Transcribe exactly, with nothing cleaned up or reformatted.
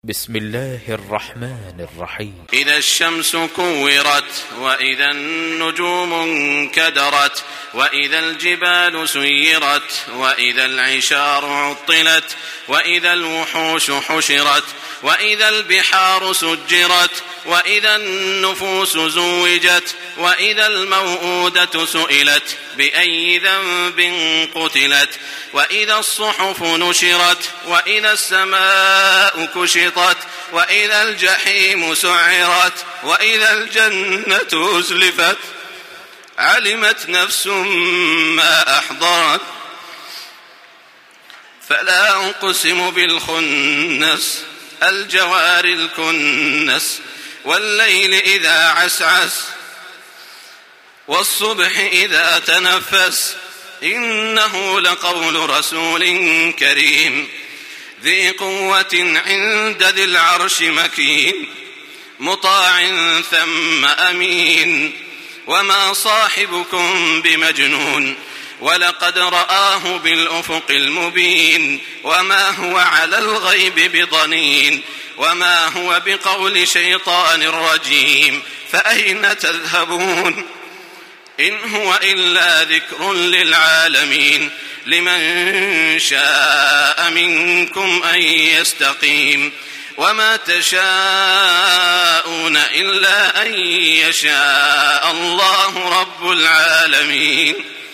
بسم الله الرحمن الرحيم. إذا الشمس كورت وإذا النجوم انكدرت وإذا الجبال سيرت وإذا العشار عطلت وإذا الوحوش حشرت وإذا البحار سجرت وإذا النفوس زوجت وإذا الموءودة سئلت بأي ذنب قتلت وإذا الصحف نشرت وإذا السماء كشطت وإذا الجحيم سعرت وإذا الجنة أزلفت علمت نفس ما أحضرت فلا أقسم بالخنس الجوار الكنس والليل إذا عسعس والصبح إذا تنفس إنه لقول رسول كريم ذي قوة عند ذي العرش مكين مطاع ثم أمين وما صاحبكم بمجنون ولقد رآه بالأفق المبين وما هو على الغيب بضنين وما هو بقول شيطان رجيم فأين تذهبون إن هو إلا ذكر للعالمين لمن شاء منكم أن يستقيم وما تشاءون إلا أن يشاء الله رب العالمين.